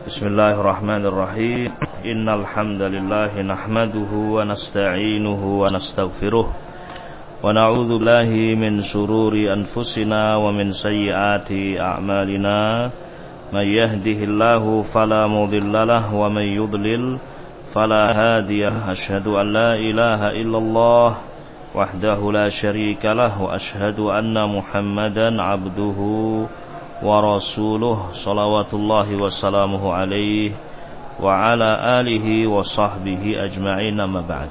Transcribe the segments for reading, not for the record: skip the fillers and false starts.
Bismillahirrahmanirrahim. Innal hamdalillah nahmaduhu wa nasta'inuhu wa nastaghfiruh wa na'udzu billahi min shururi anfusina wa min sayyiati a'malina. May yahdihillahu fala mudilla lahu wa may yudlil fala hadiya. Asyhadu an la ilaha illallah wahdahu la syarika lahu wa asyhadu anna Muhammadan abduhu wa rasuluh salawatullahi wassalamuhu alaihi wa ala alihi wa sahbihi ajma'in, amma ba'd.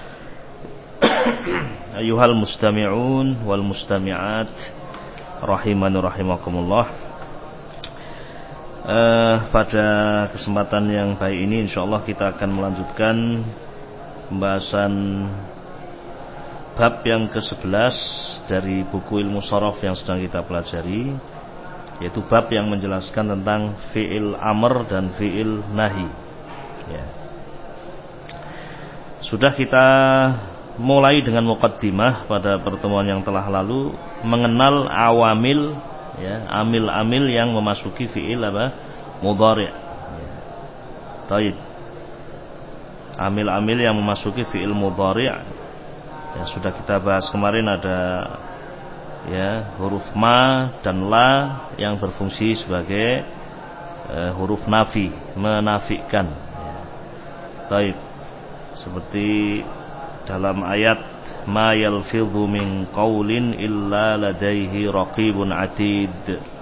Ayuhal mustami'un wal mustami'at rahimani rahimakumullah. Pada kesempatan yang baik ini insyaallah kita akan melanjutkan pembahasan bab yang ke-11 dari buku ilmu sharaf yang sedang kita pelajari, yaitu bab yang menjelaskan tentang fi'il amr dan fi'il nahi ya. Sudah kita mulai dengan muqaddimah pada pertemuan yang telah lalu, mengenal awamil ya, amil-amil yang memasuki fi'il mudhari' ya. Taib. Amil-amil yang memasuki fi'il mudhari' ya, sudah kita bahas kemarin. Ada ya, huruf ma dan la yang berfungsi sebagai huruf nafi, menafikan ya. Baik, seperti dalam ayat ma yalfidhu min qaulin illa ladaihi raqibun atid.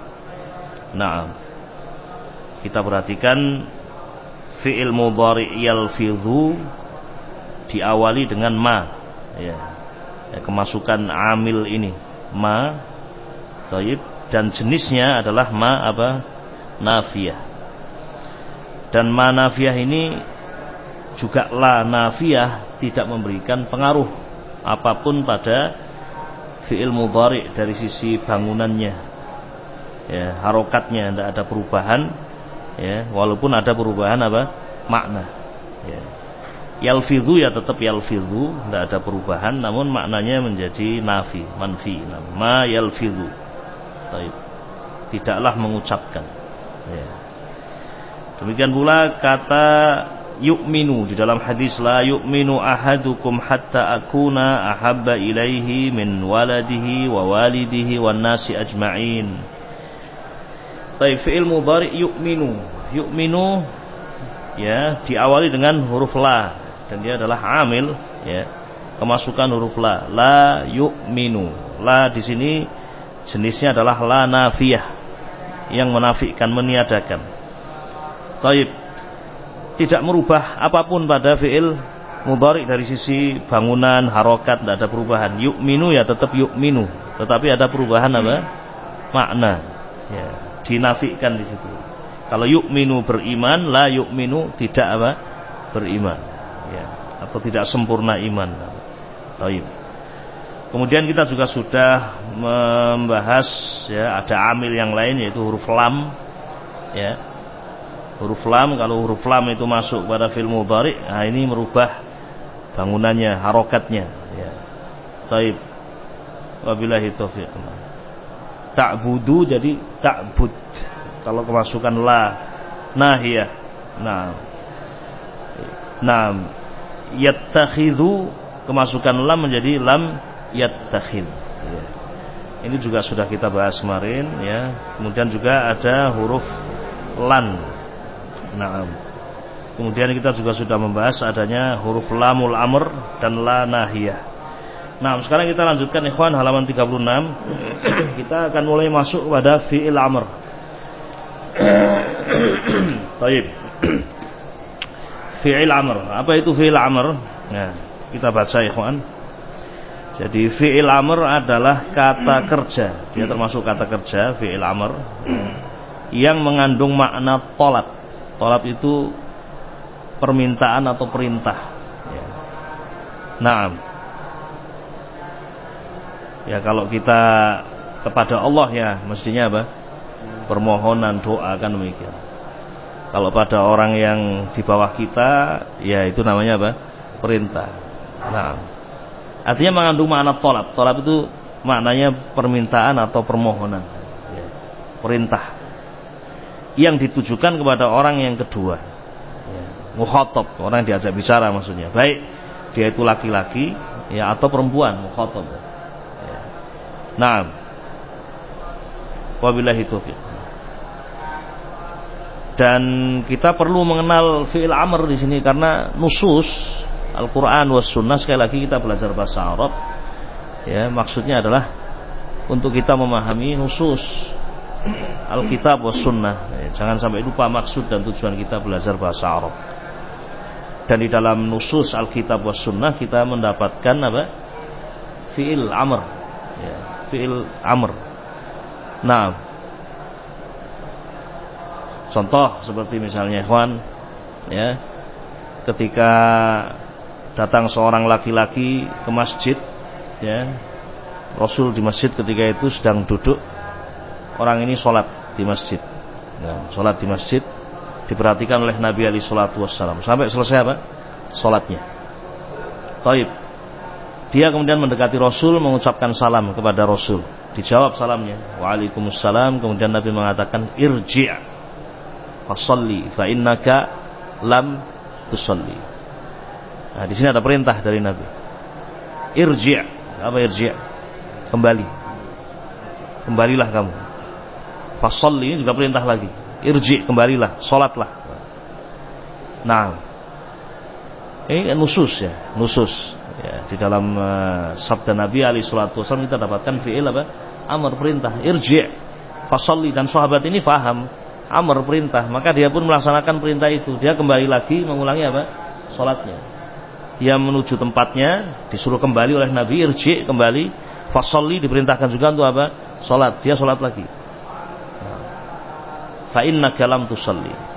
Nah, kita perhatikan fi'il mudhari' yalfidhu diawali dengan ma ya, kemasukan amil ini ma, taib, dan jenisnya adalah ma nafiyah. Dan ma nafiyah ini juga la nafiyah tidak memberikan pengaruh apapun pada fi'il mudhari' dari sisi bangunannya ya, harokatnya tidak ada perubahan ya, walaupun ada perubahan makna ya. Yalfidhu ya tetap yalfidhu, tidak ada perubahan, namun maknanya menjadi nafi, manfi. Ma yalfidhu, tidaklah mengucapkan ya. Demikian pula kata yu'minu di dalam hadis, la yu'minu ahadukum hatta akuna ahabba ilaihi min waladihi wa walidihi wan nasi ajma'in. Baik, fi'il mudhari' yu'minu. Yu'minu ya diawali dengan huruf la, dan dia adalah amil ya, kemasukan huruf la. La yu'minu. La di sini jenisnya adalah la nafiyah yang menafikan, meniadakan. Taib, tidak merubah apapun pada fi'il mudhari' dari sisi bangunan, harokat, tidak ada perubahan. Yu'minu ya tetap yu'minu, tetapi ada perubahan makna ya, dinafikan di situ. Kalau yu'minu beriman, la yu'minu tidak beriman ya, atau tidak sempurna iman. Baik. Kemudian kita juga sudah membahas ya, ada amil yang lain yaitu huruf lam ya. Huruf lam, kalau huruf lam itu masuk pada fi'il mudhari', nah ini merubah bangunannya, harokatnya ya. Baik. Wabillahi taufiq. Ta'budu jadi ta'bud. Kalau kemasukan la nahiyah. Nah, yattakhidhu kemasukan lam menjadi lam yattakhid ya. Ini juga sudah kita bahas kemarin ya. Kemudian juga ada huruf lan. Nah, kemudian kita juga sudah membahas adanya huruf lamul amr dan la nahiyah. Nah, sekarang kita lanjutkan ikhwan, halaman 36. Kita akan mulai masuk pada fi'il amr. Baik. Fi'il amr. Apa itu fi'il amr? Nah, kita baca ikhwan. Jadi fi'il amr adalah kata kerja. Dia termasuk kata kerja fi'il amr yang mengandung makna tolab. Tolab itu permintaan atau perintah ya. Nah, ya kalau kita kepada Allah ya mestinya permohonan, doa, kan demikian. Kalau pada orang yang di bawah kita, ya itu namanya perintah. Nah, artinya mengandung makna tolab. Tolab itu maknanya permintaan atau permohonan ya, perintah. yang ditujukan kepada orang yang kedua, ya, mukhatab, orang yang diajak bicara maksudnya, baik dia itu laki-laki ya atau perempuan mukhatab. Ya. Naam. Wabillahi taufiq. Dan kita perlu mengenal fi'il amr di sini karena nusus Al-Qur'an was sunnah, sekali lagi kita belajar bahasa Arab. Ya, maksudnya adalah untuk kita memahami nusus Alkitab was sunnah. Ya, jangan sampai lupa maksud dan tujuan kita belajar bahasa Arab. Dan di dalam nusus Alkitab was sunnah kita mendapatkan apa? Fi'il amr. Ya, fi'il amr. Nah, contoh seperti misalnya ikhwan, ya, ketika datang seorang laki-laki ke masjid, ya, Rasul di masjid ketika itu sedang duduk, orang ini sholat di masjid. Nah, sholat di masjid diperhatikan oleh Nabi alaihi salatu wassalam sampai selesai apa? Sholatnya. Taib. Dia kemudian mendekati Rasul, mengucapkan salam kepada Rasul. Dijawab salamnya, waalaikumsalam. Kemudian Nabi mengatakan, irji' fasalli fa innaka lam tusalli. Nah, di sini ada perintah dari Nabi. Irji', apa irji'? Kembali. Kembalilah kamu. Fasalli ini juga perintah lagi. Irji', kembalilah, salatlah. Nah, ini nusus ya, nusus. Ya, di dalam sabda Nabi alaihi salatu wasallam kita dapatkan fi'il apa? Amr, perintah. Irji' fasalli, dan sahabat ini faham amr, perintah, maka dia pun melaksanakan perintah itu. Dia kembali lagi mengulangi apa? Salatnya. Dia menuju tempatnya, disuruh kembali oleh Nabi, irji', kembali, fasalli, diperintahkan juga untuk apa? Salat. Dia salat lagi. Fa innaka lam tusalli.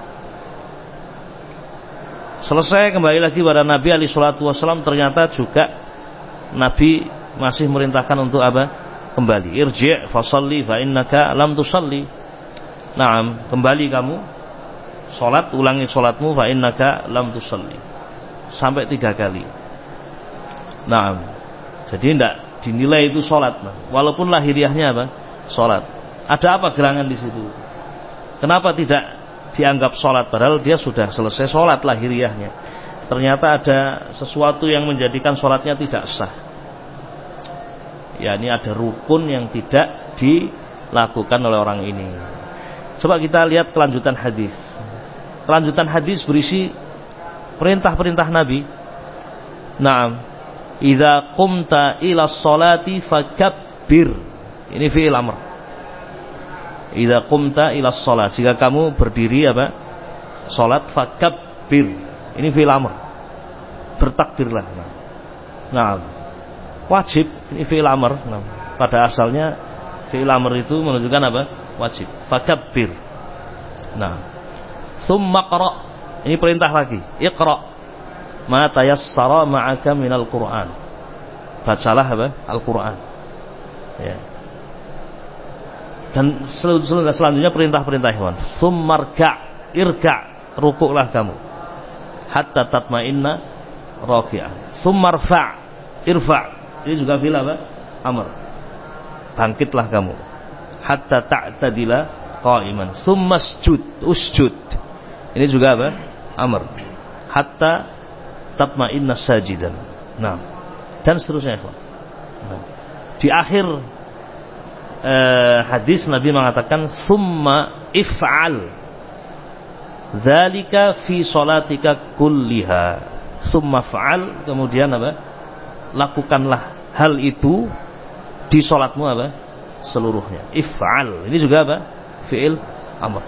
Selesai, kembali lagi pada Nabi alaihi salatu wasallam, ternyata juga Nabi masih merintahkan untuk apa? Kembali. Irji' fasalli fa innaka lam tusalli. Naam, kembali kamu, salat, ulangi salatmu, fa innaka lam tusalli. Sampai 3 kali. Naam. Jadi tidak dinilai itu salat, walaupun lahiriahnya apa? Salat. Ada apa gerangan di situ? Kenapa tidak dianggap sholat, padahal dia sudah selesai sholat lahiriahnya? Ternyata ada sesuatu yang menjadikan sholatnya tidak sah. Ya, ini ada rukun yang tidak dilakukan oleh orang ini. Coba kita lihat kelanjutan hadis. Kelanjutan hadis berisi perintah-perintah Nabi. Naam, idza qumta ila sholati fakabbir. Ini fi'il amr. Idza qumta ila shalah, jika kamu berdiri apa? Salat, fakabbir. Ini fi'il amr. Bertakbirlah. Nah, wajib, ini fi'il amr. Nah, pada asalnya fi'il amr itu menunjukkan apa? Wajib. Fakabbir. Nah, summa qra. Ini perintah lagi. Iqra ma tayassara ma'aka minal Qur'an. Bacalah apa? Al-Qur'an. Ya. Dan selanjutnya perintah-perintah ikhwan. Summarka' irka', rukuklah kamu. Hatta tatma'inna raki'ah. Summarfa' irfa'. Ini juga fi'il apa? Amr. Bangkitlah kamu. Hatta ta'tadila qa'iman. Summasjud, usjud. Ini juga apa? Amr. Hatta tatma'inna sajidan. Nah, dan seterusnya ikhwan. Nah, di akhir hadis Nabi mengatakan summa if'al dzalika fi sholatika kulliha. Summa fa'al, kemudian apa? Lakukanlah hal itu di salatmu apa? Seluruhnya. If'al. Ini juga apa? Fi'il amr.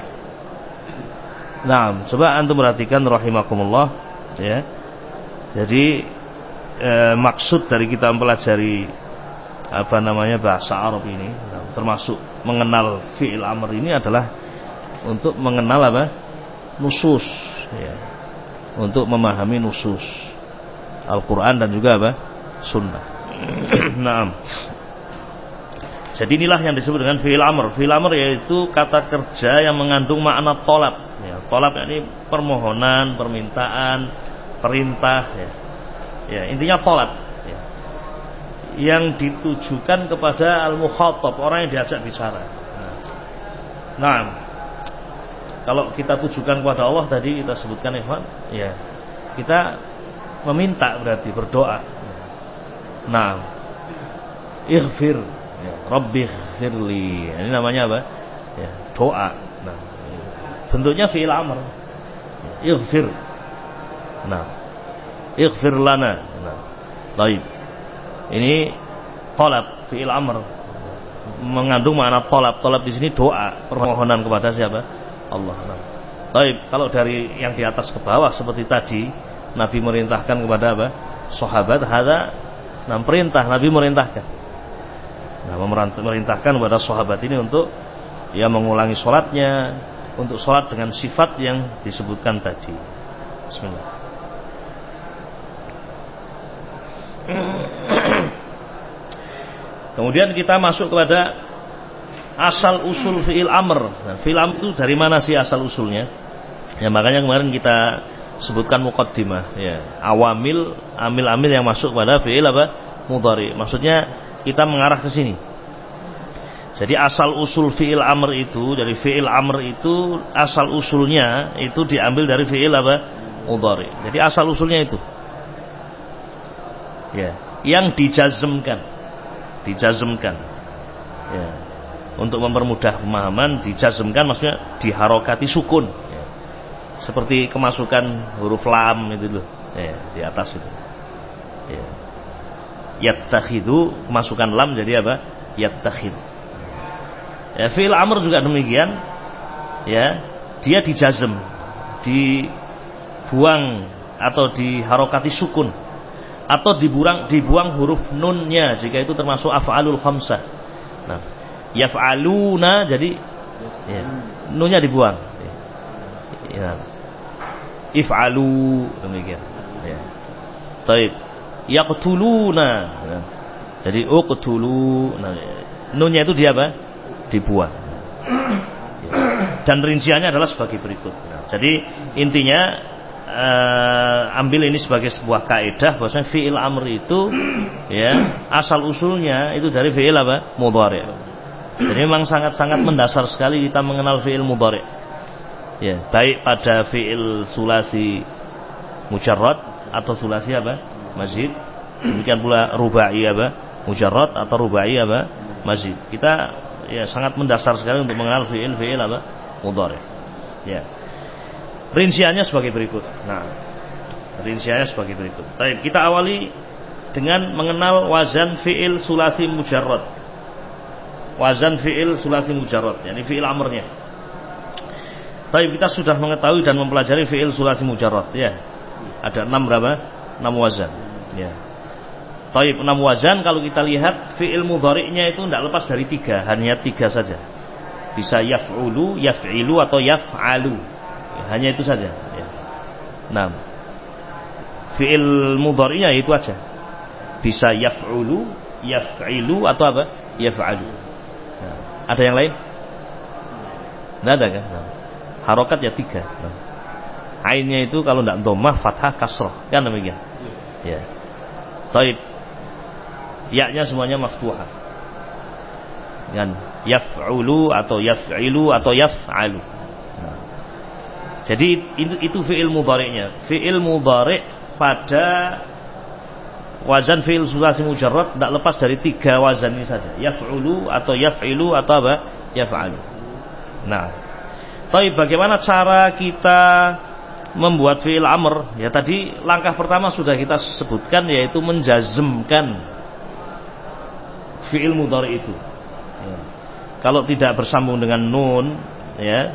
Nah, coba antum perhatikan rahimakumullah, ya. Jadi maksud dari kita mempelajari bahasa Arab ini, termasuk mengenal fi'il amr ini adalah untuk mengenal apa? Nusus, ya. Untuk memahami nusus Al-Quran dan juga apa? Sunnah. Naam. Jadi inilah yang disebut dengan fi'il amr. Fi'il amr yaitu kata kerja yang mengandung makna tolab, ya. Tolab ini permohonan, permintaan, perintah, ya. Ya, intinya tolab, ya, yang ditujukan kepada al-mukhatab, orang yang diajak bicara. Nah, Kalau kita tujukan kepada Allah tadi kita sebutkan ikhwan, ya. Kita meminta berarti berdoa. Nah, ighfir, ya, Rabbi ighfirli. Ini namanya apa? Ya, doa. Nah, bentuknya fi'il amr. Ighfir. Nah, ighfir lana. Nah, baik. Ini talab, fi'il amr. Mengandung makna talab. Talab di sini doa, permohonan kepada siapa? Allah. Nah, baik. Kalau dari yang di atas ke bawah seperti tadi, Nabi merintahkan kepada apa? Sahabat, hada. Nah, perintah Nabi merintahkan. Nah, merintahkan kepada sahabat ini untuk ya mengulangi sholatnya, untuk sholat dengan sifat yang disebutkan tadi. Bismillah. Kemudian kita masuk kepada asal usul fi'il amr. Nah, fi'il amr itu dari mana sih asal usulnya? Ya makanya kemarin kita sebutkan muqaddimah, ya. Awamil, amil-amil yang masuk pada fi'il apa? Mudhari. Maksudnya kita mengarah ke sini. Jadi asal usul fi'il amr itu, dari fi'il amr itu asal usulnya itu diambil dari fi'il apa? Mudhari. Jadi asal usulnya itu. Ya, yang dijazmkan. Ya. Untuk mempermudah pemahaman, dijazmkan maksudnya diharokati sukun, ya. Seperti kemasukan huruf lam itu loh, ya, di atas itu. Ya. Yattakhidu, kemasukan lam jadi apa? Yattakhid. Ya, fi'il amr juga demikian. Ya, dia dijazm, dibuang atau diharokati sukun, atau dibuang huruf nunnya jika itu termasuk af'alul khamsah. Nah, yaf'aluna jadi ya, nunnya dibuang. Ya. If'alu demikian. Ya. Baik. Yaqtuluna. Ya. Jadi uqtulu. Nah, nunnya itu dia apa? Dibuang. Ya. Dan rinciannya adalah sebagai berikut. Nah, jadi intinya ambil ini sebagai sebuah kaidah bahwasanya fi'il amr itu ya asal usulnya itu dari fi'il apa? Mudhari. Jadi memang sangat-sangat mendasar sekali kita mengenal fi'il mudhari. Ya, baik pada fi'il sulasi mujarrad atau sulasi apa? Mazid. Demikian pula rubai apa? Mujarrad atau rubai apa? Mazid. Kita ya sangat mendasar sekali untuk mengenal fi'il apa? Mudhari. Ya. Rinciannya sebagai berikut. Nah, rinciannya sebagai berikut. Baik, kita awali dengan mengenal wazan fi'il sulasi mujarrad. Wazan fi'il sulasi mujarrad, yakni fi'il amrnya. Baik, kita sudah mengetahui dan mempelajari fi'il sulasi mujarrad, ya. Ada 6 berapa? 6 wazan, ya. Baik, 6 wazan kalau kita lihat fi'il mudhari'nya itu tidak lepas dari 3, hanya 3 saja. Bisa yaf'ulu, yaf'ilu atau yaf'alu. Hanya itu saja, ya. Nah, fi'il mudhari'nya itu aja. Bisa yaf'ulu, yaf'ilu atau apa? Yaf'alu. Nah, ada yang lain? Tidak ada kan? Nah, harokat ya 3. Nah, ainnya itu kalau tidak dhammah, fathah, kasrah, kan demikian. Ya. Taib. Ya-nya semuanya maftuhah. Kan yaf'ulu atau yaf'ilu atau yaf'alu. Jadi itu fi'il mudhari'nya. Fi'il mudhari' pada wazan fi'il sulasi mujarrad tidak lepas dari 3 wazan ini saja. Yaf'ulu atau yaf'ilu atau apa? Yaf'alu. Nah, tapi bagaimana cara kita membuat fi'il amr? Ya tadi langkah pertama sudah kita sebutkan, yaitu menjazmkan fi'il mudhari' itu. Ya. Kalau tidak bersambung dengan nun, ya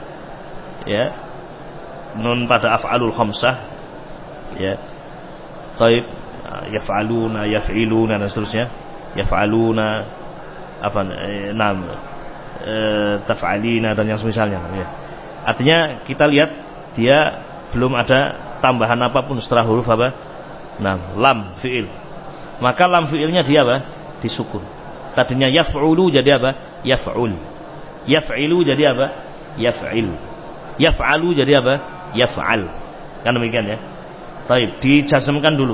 nun pada af'alul khamsah, ya. Baik, yaf'aluna, yaf'iluna dan seterusnya. Yaf'aluna, taf'alina dan yang semisalnya, ya. Artinya kita lihat dia belum ada tambahan apapun setelah huruf apa? Lam fi'il. Maka lam fi'ilnya dia apa? Disukun. Tadinya yaf'ulu jadi apa? Yaf'ul. Yaf'ilu jadi apa? Yaf'il. Yaf'alu jadi apa? Yaf'al. Kan demikian ya. Taib, dijazmkan dulu.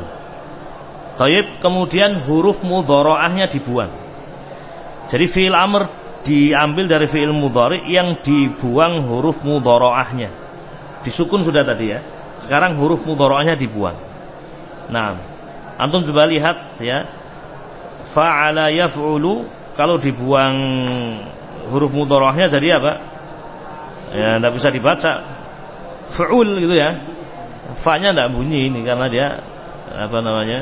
Taib, kemudian huruf mudhara'ahnya dibuang. Jadi fi'il amr diambil dari fi'il mudhari yang dibuang huruf mudhara'ahnya. Disukun sudah tadi ya. Sekarang huruf mudhara'ahnya dibuang. Nah, antum coba lihat ya. Fa'ala yaf'ulu, kalau dibuang huruf mudhara'ahnya jadi apa? Ya enggak bisa dibaca. Fa'ul gitu ya. Fa-nya enggak bunyi ini karena dia apa namanya?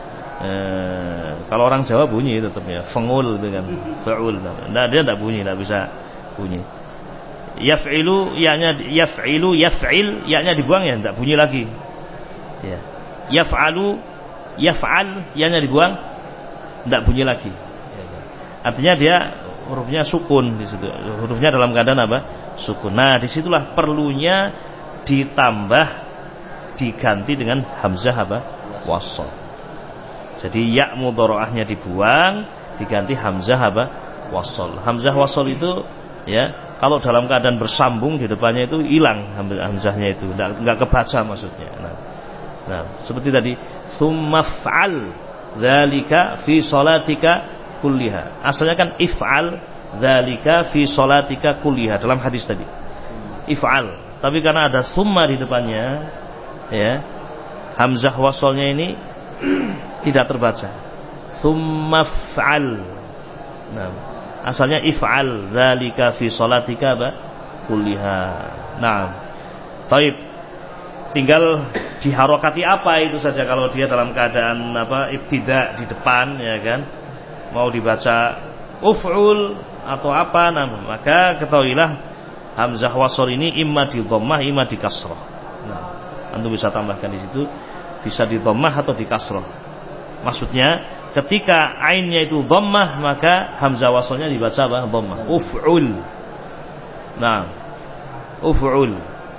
Kalau orang Jawa bunyi tetap ya, fengul gitu kan, fa'ul. Nah, dia enggak bunyi, enggak bisa bunyi. Yaf'ilu, yaf'il, ya-nya dibuang ya, enggak bunyi lagi. Ya. Yaf'alu, yaf'al, ya-nya dibuang, enggak bunyi lagi. Artinya dia hurufnya sukun di situ. Hurufnya dalam keadaan apa? Sukun. Nah, disitulah perlunya ditambah diganti dengan hamzah apa? Wasl. Jadi ya mudhara'ahnya dibuang, diganti hamzah apa? Wasl. Hamzah wasl itu ya, kalau dalam keadaan bersambung di depannya itu hilang hamzahnya itu, enggak kebaca maksudnya. Nah, seperti tadi, tsumma fa'al dzalika fi shalatika kulliha. Asalnya kan if'al dzalika fi shalatika kulliha dalam hadis tadi. If'al. Tapi karena ada tsumma di depannya, ya, hamzah wasolnya ini tidak terbaca. Tsumma fa'al. Nah, asalnya if'al dzalika fi shalatika kulliha. Nah, baik. Tinggal diharokati apa itu saja kalau dia dalam keadaan apa ibtida di depan ya kan. Mau dibaca uf'ul atau apa, nah, maka ketahuilah hamzah wasl ini imma di dhammah imma di kasrah. Nah, antum bisa tambahkan di situ, bisa di dhammah atau di kasrah. Maksudnya ketika ainnya itu dhammah maka hamzah waslnya dibaca apa? Dhammah. Uf'ul. Nah, uf'ul.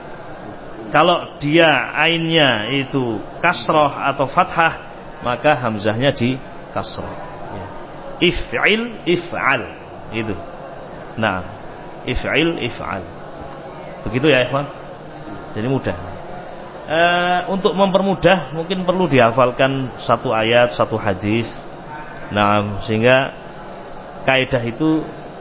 Kalau dia ainnya itu kasrah atau fathah maka hamzahnya di kasrah. Ya. If'il, if'al. Itu. Nah, if'il, if'al. Begitu ya, ikhwan. Jadi mudah. Untuk mempermudah mungkin perlu dihafalkan satu ayat, satu hadis. Nah, sehingga kaidah itu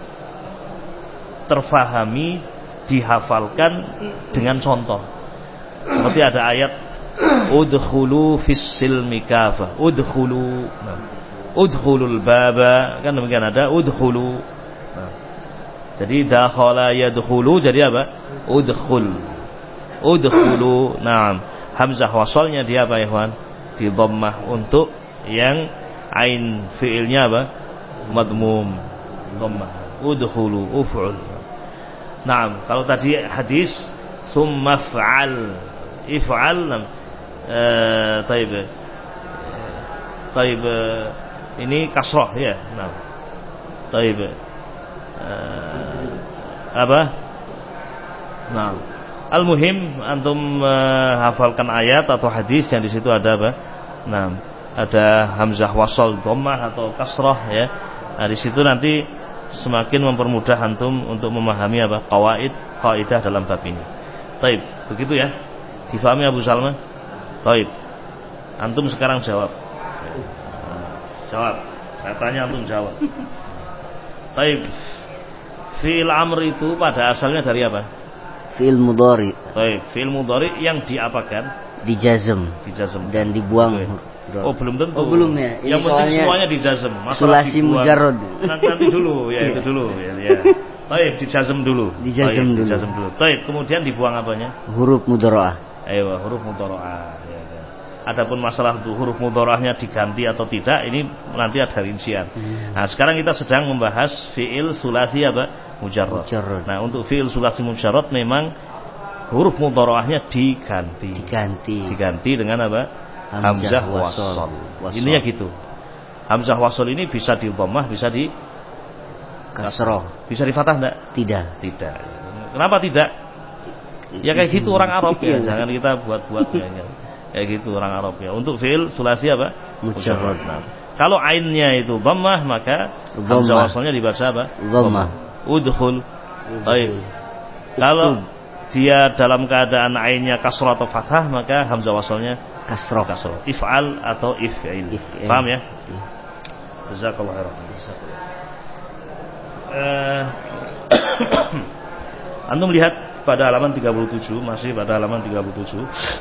terfahami, dihafalkan dengan contoh. Seperti ada ayat udkhulu fis silmi kafah. Udkhulu. Nah, udkhulul baba, kan demikian ada udkhulu. Nah, jadi dakhala yadkhulu jadi apa? Udkhul. Udkhulu. Naam. Hamzah wasalnya dia apa, ikhwan? Di dhammah untuk yang ain fiilnya apa? Madmum. Dhammah. Udkhulu, uf'ul. Naam, kalau tadi hadis summa fa'al. If'al. Taib. Ini kasrah ya. Naam. Taib. Apa? Naam. Al-muhim antum hafalkan ayat atau hadis yang di situ ada apa? Nah, ada hamzah wasal dhammah atau kasrah ya. Nah, di situ nanti semakin mempermudah antum untuk memahami apa? Kaidah dalam bab ini. Baik, begitu ya. Difahami Abu Salman? Baik. Antum sekarang jawab. Jawab. Saya tanya antum jawab. Baik. Fi'il amr itu pada asalnya dari apa? Fi'il mudhari. Baik, fi'il mudhari yang diapakan? Dijazm. Dijazm dan dibuang. Oh, belum tentu. Oh, belum ya. Ini yang penting semuanya dijazm. Sulasi mujarrad. Nanti dulu ya, itu dulu ya. Baik, dijazm dulu. Dijazm dulu. Baik, kemudian dibuang apanya? Huruf mudhara'ah. Ayo, huruf mudhara'ah. Ya. Adapun masalah itu huruf mudhara'ahnya diganti atau tidak, ini nanti ada rincian. Nah, sekarang kita sedang membahas fi'il sulasi apa? Mujarrad. Nah, untuk fi'il sulasi mujarrad memang huruf mudhara'ahnya diganti dengan apa? Hamzah wasl. Ininya gitu. Hamzah wasl ini bisa di dhammah, bisa di kasrah. Bisa di fathah enggak? Tidak. Kenapa tidak? Ya kayak gitu orang Arab ya, jangan kita buat-buat ya. Kayak gitu orang Arab ya. Untuk fi'il sulasi apa? Mujarrad. Nah, kalau ainnya itu dhammah maka hamzah waslnya dibaca apa? Dhammah. Udkhul. Baik. Kalau dia dalam keadaan ainnya kasrah atau fathah maka hamzah waslnya kasrah. If'al atau if'il. Paham ya? Jazakallahu khairan. Antum lihat pada halaman 37, masih pada halaman 37.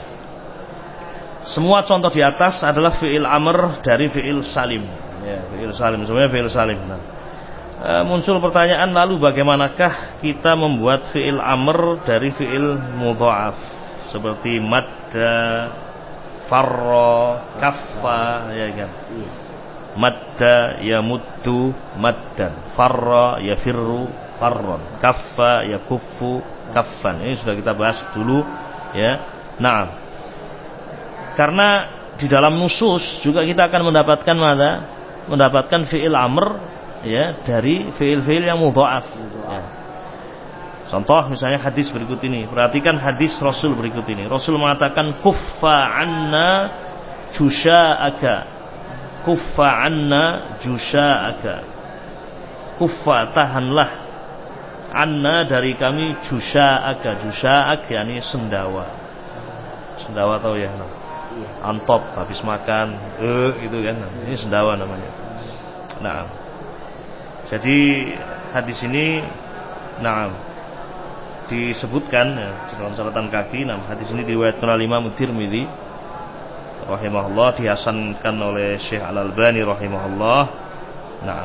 Semua contoh di atas adalah fi'il amr dari fi'il salim. Ya, fi'il salim, semuanya fi'il salim. Nah, muncul pertanyaan, lalu bagaimanakah kita membuat fi'il amr dari fi'il mudha'af seperti madda, farra, kaffa, ya kan? Madda yamuddu maddan, farra yafirru farron, kaffa yakuffu kaffan. Ini sudah kita bahas dulu, ya. Nah, karena di dalam nusus juga kita akan mendapatkan mana? Mendapatkan fi'il amr, ya, dari fi'il-fi'il yang mudha'af. Ya. Contoh misalnya hadis berikut ini. Perhatikan hadis Rasul berikut ini. Rasul mengatakan kuffa anna jusha'aka. Kuffa anna jusha'aka. Kuffa, tahanlah, anna dari kami, jusha'aka. Jusha'ak yakni sendawa. Sendawa tahu ya? Nah. Antop habis makan, gitu kan. Ini sendawa namanya. Nah, jadi hadis ini, nah, disebutkan ya, di dalam catatan kaki. Nah, hadis ini diriwayatkan oleh Imam Tirmidzi rahimahullah, dihasankan oleh Syekh Al-Albani rahimahullah. Nah,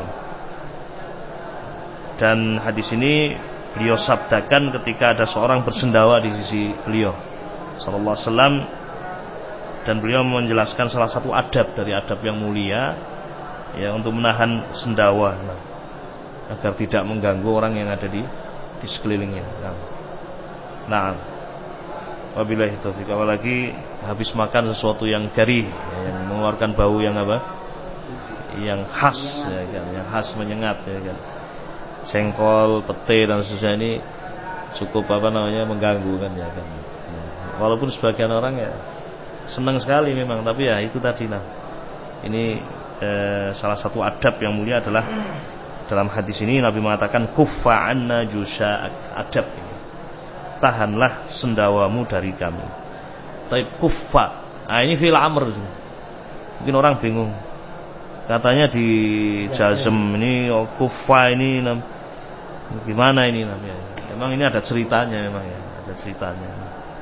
dan hadis ini beliau sabdakan ketika ada seorang bersendawa di sisi beliau sallallahu alaihi wasallam, dan beliau menjelaskan salah satu adab dari adab yang mulia, ya, untuk menahan sendawa, nah, agar tidak mengganggu orang yang ada di sekelilingnya. Nah, wabillahi taufiq. Apalagi habis makan sesuatu yang garing, ya, yang mengeluarkan bau yang apa? Yang khas, ya kan? Yang khas menyengat, ya kan? Jengkol, pete dan seterusnya ini cukup mengganggu kan, ya kan? Walaupun sebagian orang ya senang sekali memang, tapi ya itu tadi. Nah, ini salah satu adab yang mulia adalah dalam hadis ini Nabi mengatakan kuffa anna jusha'ak, adab ini, tahanlah sendawamu dari kami. Tapi kuffa, nah ini fi'il amr. Mungkin orang bingung, katanya di jazm ini, kuffa ini gimana ini namanya? Memang ini ada ceritanya, memang ya, ada ceritanya.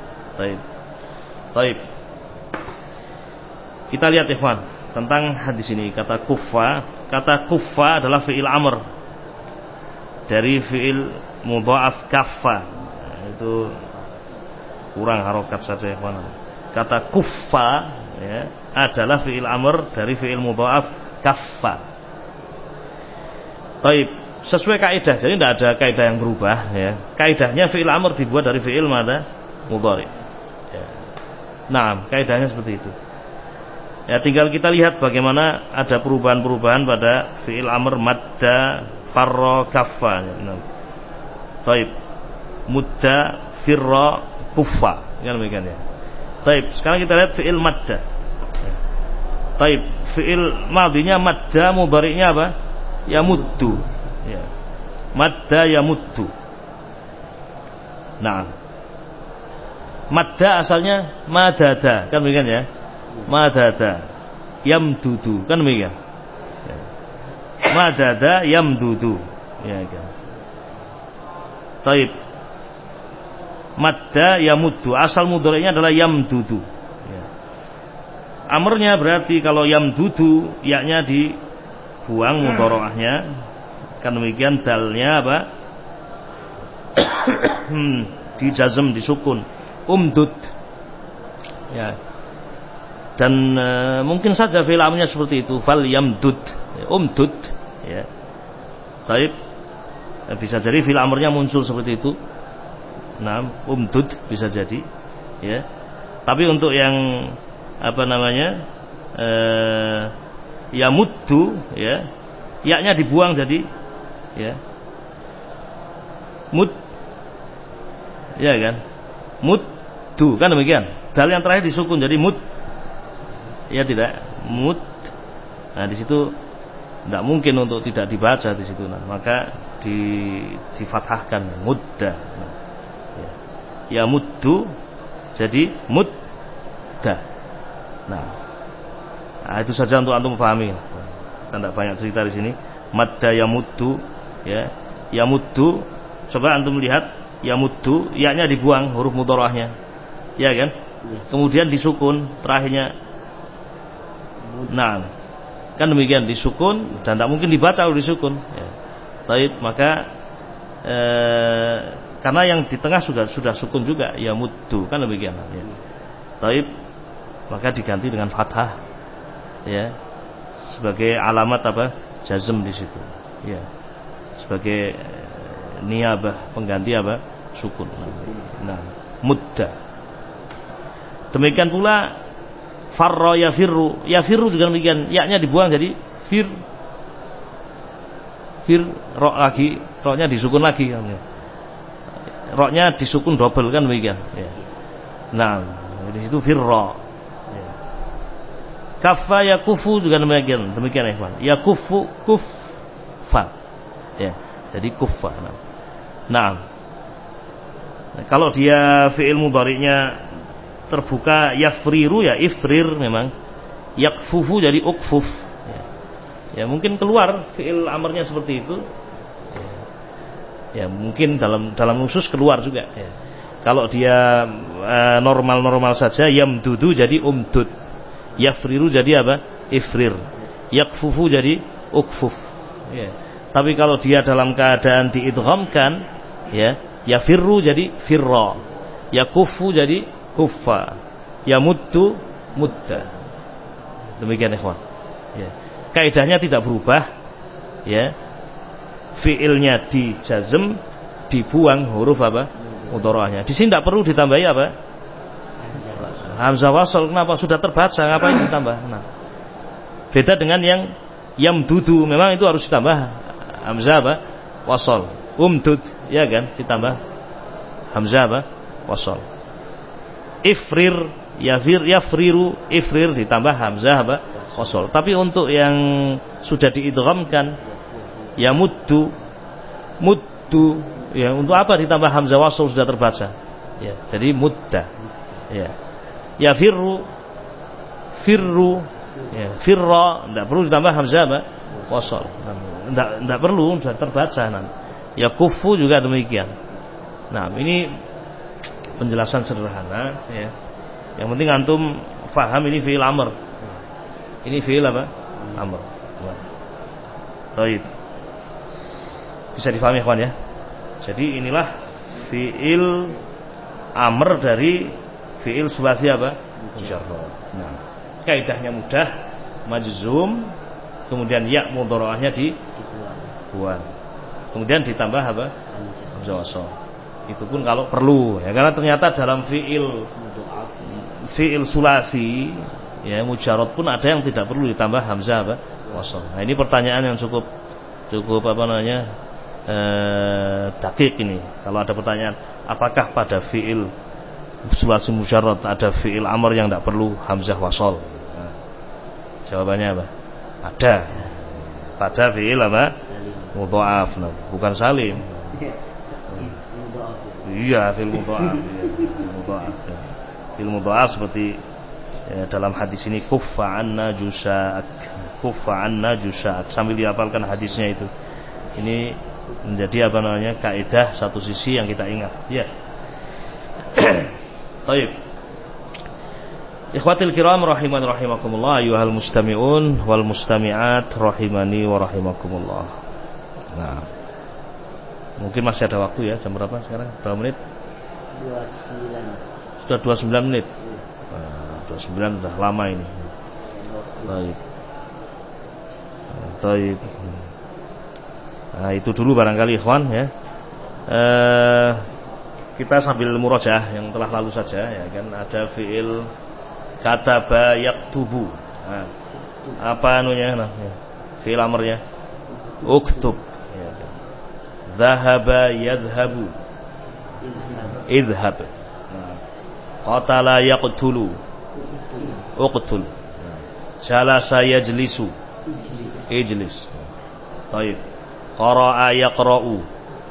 Taib. Kita lihat ikhwan tentang hadis ini. Kata kuffa adalah fi'il amr dari fi'il mudha'af kaffa. Nah, itu kurang harokat saja ikhwan. Kata kuffa, ya, adalah fi'il amr dari fi'il mudha'af kaffa. Taib. Sesuai kaidah, jadi tidak ada kaidah yang berubah, ya. Kaidahnya fi'il amr dibuat dari fi'il mudhari'. Ya. Nah, kaidahnya seperti itu. Ya, tinggal kita lihat bagaimana ada perubahan-perubahan pada fi'il amr madda, farra, kaffa. Nah. Taib. Mudda, firra, kuffa. Kan demikian ya. Taib. Sekarang kita lihat fi'il madda. Taib. Fi'il madhinya madda, mudhari'nya apa? Yamuddu. Ya. Madda yamuddu. Nah. Madda asalnya madada. Kan demikian ya. Madada yamdudu, kan demikian. Madada yamdudu, ya kan. Taib. Madda yamuddu, asal mudhari'nya adalah yamdudu, ya. Amrnya berarti kalau yamdudu, yaknya dibuang mudhari'ahnya, kan demikian. Dalnya apa? Dijazm, disukun, umdud, ya. Dan mungkin saja fi'il amrnya seperti itu, fal yamdud, umdud, ya. Baik, bisa jadi fi'il amrnya muncul seperti itu. Nah, umdud bisa jadi, ya. Tapi untuk yang yamuddu, ya, yaknya dibuang jadi, ya, mud, ya kan, muddu, kan demikian. Dal yang terakhir disukun jadi mud. Ya tidak, mud. Nah, di situ tidak mungkin untuk tidak dibaca di situ. Nah, maka difathahkan mudda. Nah, ya muddu jadi mudda. Nah, itu saja untuk antum pahami. Kita tidak banyak cerita di sini. Madda ya muddu, ya. Yamuddu. Coba antum lihat yamuddu, ya-nya dibuang huruf mudhara'ahnya. Ya kan? Kemudian disukun terakhirnya. Nah, kan demikian disukun dan tak mungkin dibaca kalau disukun. Ya. Taib, maka karena yang di tengah sudah sukun juga, yamuddu, kan demikian. Ya. Taib, maka diganti dengan fathah. Ya. Sebagai alamat apa? Jazm di situ. Ya. Sebagai niyabah, pengganti apa? Sukun. Nah, mudda. Demikian pula farra yafirru. Yafirru juga demikian, ya-nya dibuang jadi fir. Ro lagi, ro-nya disukun lagi. Ro-nya disukun double kan demikian. Ya. Nah, di situ firra. Ya. Kaffa yakufu juga demikian ya, Ikhwan. Yakufu kuffa. Ya, jadi kuffa. Nah, kalau dia fi'il mudhari'nya terbuka yafriru ya ifrir memang. Yakfufu jadi ukfuf. Ya mungkin keluar fi'il amarnya seperti itu. Ya mungkin dalam nusus keluar juga. Ya. Kalau dia normal saja, yamdudu jadi umdud. Yafriru jadi apa? Ifrir. Yakfufu jadi ukfuf. Ya. Tapi kalau dia dalam keadaan diidghamkan, ya, yafirru jadi firra. Yakufu jadi kuffa, yamuddu mudda. Demikian ikhwan. Ya. Kaidahnya tidak berubah. Ya. Fiilnya dijazm, dibuang huruf apa? Mudhara'ahnya. Di sini tidak perlu ditambahi apa? Hamzah wasal. Kenapa? Sudah terbaca, ngapain ditambah? Nah. Beda dengan yang yamdudu, memang itu harus ditambah hamzah apa? Wasal. Umdud, ya kan? Ditambah hamzah apa? Wasal. Ifrir, yafriru, ifrir ditambah hamzah apa? Wasal. Tapi untuk yang sudah diidghamkan, ya muddu, ya untuk apa ditambah hamzah wasal sudah terbaca? Ya, jadi mudda. Ya. Yafirru, firru, ya, firra, tidak perlu ditambah hamzah apa? Wasal. Tidak perlu, sudah terbaca. Ya kufu juga demikian. Nah, ini penjelasan sederhana, ya. Yang penting antum faham ini fi'il amr. Ini fi'il apa? Amr. Baik. Bisa difahami ikhwan ya. Jadi inilah fi'il amr dari fi'il sulasi apa? Mujarrad. Nah, kaidahnya mudah, majzum, kemudian ya mudhara'ahnya dibuang. Kemudian ditambah apa? Hamzah wasal. Itu pun kalau perlu ya, karena ternyata dalam fi'il sulasi ya mujarrad pun ada yang tidak perlu ditambah hamzah apa? Wasal. Nah, ini pertanyaan yang cukup apa namanya? Dakik ini. Kalau ada pertanyaan, apakah pada fi'il sulasi mujarrad ada fi'il amr yang tidak perlu hamzah wasal? Nah, jawabannya apa? Ada. Pada fi'il apa? Mudha'af, bukan salim. Iya, fi'il mudha'af. Fi'il mudha'af seperti ya, dalam hadis ini kuffa anna jusa'ak. Sambil dihafalkan hadisnya itu. Ini menjadi apa namanya? Kaidah satu sisi yang kita ingat. Ya. Baik. Ikhwatil kiram rahimakumullah ayyuhal mustami'un wal mustami'at rahimani wa rahimakumullah. Nah, mungkin masih ada waktu ya. Jam berapa sekarang? Berapa menit? 29. Sudah 29 menit. Nah, 29 sudah lama ini. Baik. Baik. Nah, itu dulu barangkali ikhwan ya. Kita sambil murojaah yang telah lalu saja ya kan, ada fi'il kataba yaktubu. Nah, apa anunya? Nah, ya. Fi'il amrnya uktub. Ya. Dhahaba yadhhabu. Idhhab. Nah. Qatala yaqtulu. Uqtul. Nah. Jalasa yajlisu. Ijlis. Baik. Qara'a yaqra'u.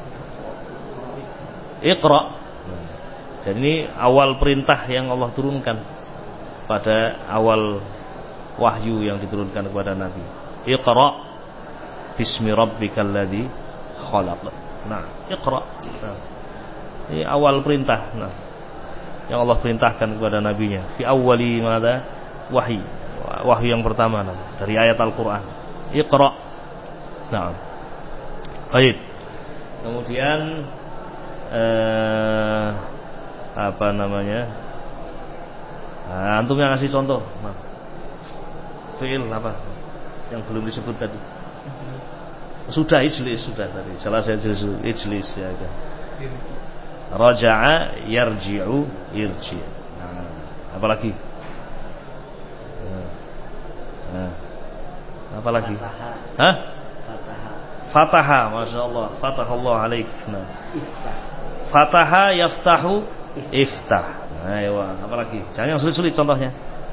Iqra'. Dan ini awal perintah yang Allah turunkan pada awal wahyu yang diturunkan kepada Nabi. Iqra' bismi rabbikal ladzi khalaq. Nah, Iqra. Nah, ini awal perintah. Nah, yang Allah perintahkan kepada nabinya. Fi awwali madza? Wahyi. Wahyu yang pertama dari ayat Al-Qur'an. Iqra. Nah. Baik. Kemudian apa namanya? Nah, antum yang ngasih contoh. Nah. Fi'il apa? Yang belum disebut tadi. Sudah ijlis sudah tadi. Jelas saya ijlis ya kan. Raja'a yarji'u irji. Nah, apa lagi? Apa lagi? Hah? Fataha, Masya Allah. Fatahallah alaik. Nah. Fataha yaftahu iftah. Ayo, apa lagi? Jangan yang sulit-sulit contohnya.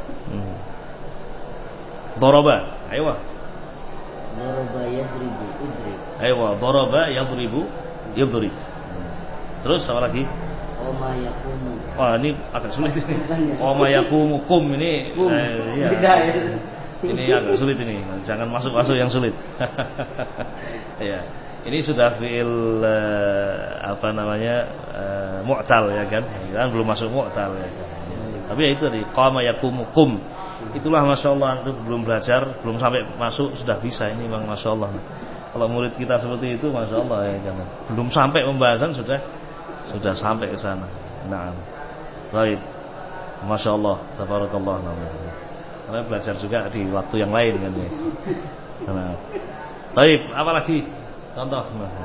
Daraba. Ayo. Daraba yadribu idrib. Ayo, daraba yadribu yadrib. Terus apa lagi? Oma yakumu. Wah, ini agak sulit ini. Oma yakumu kum ini. Iya. Ini agak sulit ini. Jangan masuk-masuk yang sulit. Ya. Ini sudah fi'il apa namanya? Mu'tal ya kan? Kan belum masuk mu'tal ya kan. Tapi ya itu tadi qama yakumu kum. Itulah Masya Allah, belum belajar, belum sampai masuk sudah bisa. Ini memang Masya Allah. Kalau murid kita seperti itu Masya Allah ya kan. Belum sampai pembahasan sudah sampai ke sana. Naam. Baik. Masya Allah, tabarakallah namanya. Karena belajar juga di waktu yang lain kan ya. Nah. Baik, apa lagi? Contoh.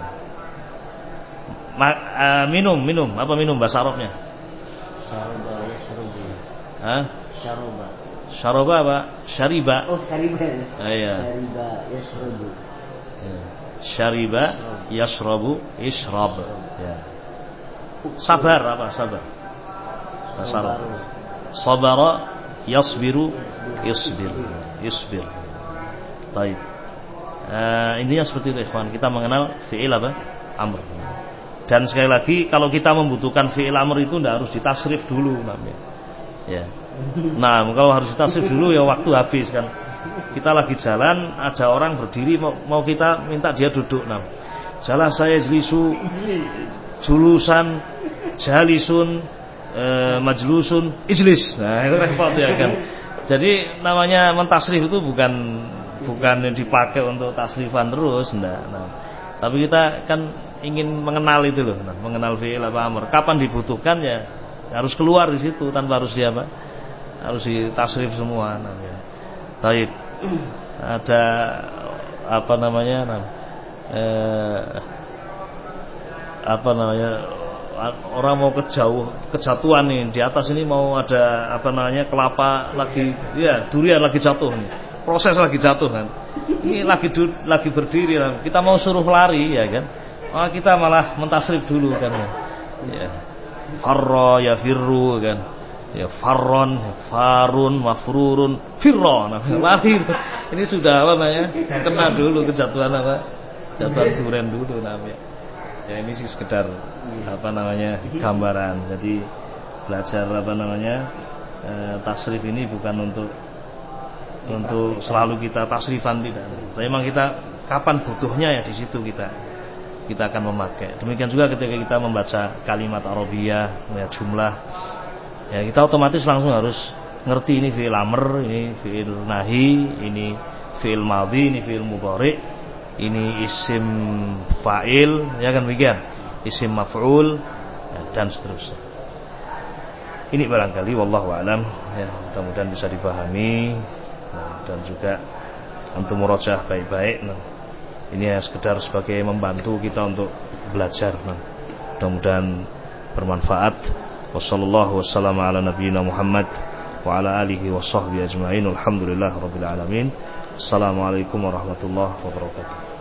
Minum, apa minum bahasa Arabnya? Syaroba yashrubu. Hah? Syaroba. Syaroba apa? Syariba. Oh, syariba. Iya. Syariba yashrubu. Syariba yashrabu ishrab. Ya. Sabar apa sabar? Sabar. Sabara yasbiru isbir. Baik. Intinya seperti itu ikhwan. Kita mengenal fi'il apa? Amr. Dan sekali lagi kalau kita membutuhkan fi'il amr itu tidak harus ditasrif dulu namanya. Ya. Nah, kalau harus ditasrif dulu ya waktu habis kan. Kita lagi jalan, ada orang berdiri mau kita minta dia duduk. Nah, jalan saya jlisu, julusan, jalisun, majlusun, ijlis. Nah, itu repot ya kan. Jadi namanya mentasrif itu bukan yang dipakai untuk tasrifan terus, enggak. Nah, tapi kita kan ingin mengenal itu loh, mengenal fi'il apa amr. Kapan dibutuhkan ya harus keluar di situ tanpa harus dia apa? Harus ditasrif semua namanya. Baik. Ada apa namanya? Orang mau kejatuhan nih di atas ini mau ada apa namanya kelapa lagi ya durian lagi jatuh nih. Proses lagi jatuh kan. Ini lagi berdiri kan. Kita mau suruh lari ya kan. Kita malah mentasrif dulu kan ya. Ya. Farra ya firru kan. Ya farron, farun, mafrurun, firro. Nah, lari. Ini sudah apa namanya? Kena dulu kejatuhan apa? Jatuhan durian dulu namanya. Ya ini sih sekedar apa namanya gambaran. Jadi belajar apa namanya tasrif ini bukan untuk selalu kita tasrifan tidak. Tapi memang kita kapan butuhnya ya di situ kita akan memakai. Demikian juga ketika kita membaca kalimat Arabiyah, ya jumlah, ya kita otomatis langsung harus ngerti ini fi'il amr, ini fi'il nahi, ini fi'il madhi, ini fi'il mudhari, ini isim fa'il, ya kan begitu, isim maf'ul dan seterusnya. Ini barangkali wallahu a'lam ya, mudah-mudahan bisa dipahami dan juga antum murajaah baik-baik. Ini ya sekedar sebagai membantu kita untuk belajar. Mudah-mudahan bermanfaat. Wassallallahu wassalamu ala nabiyyina Muhammad wa ala alihi wa sahbihi ajma'in. Alhamdulillahirabbil alamin. Assalamualaikum warahmatullahi wabarakatuh.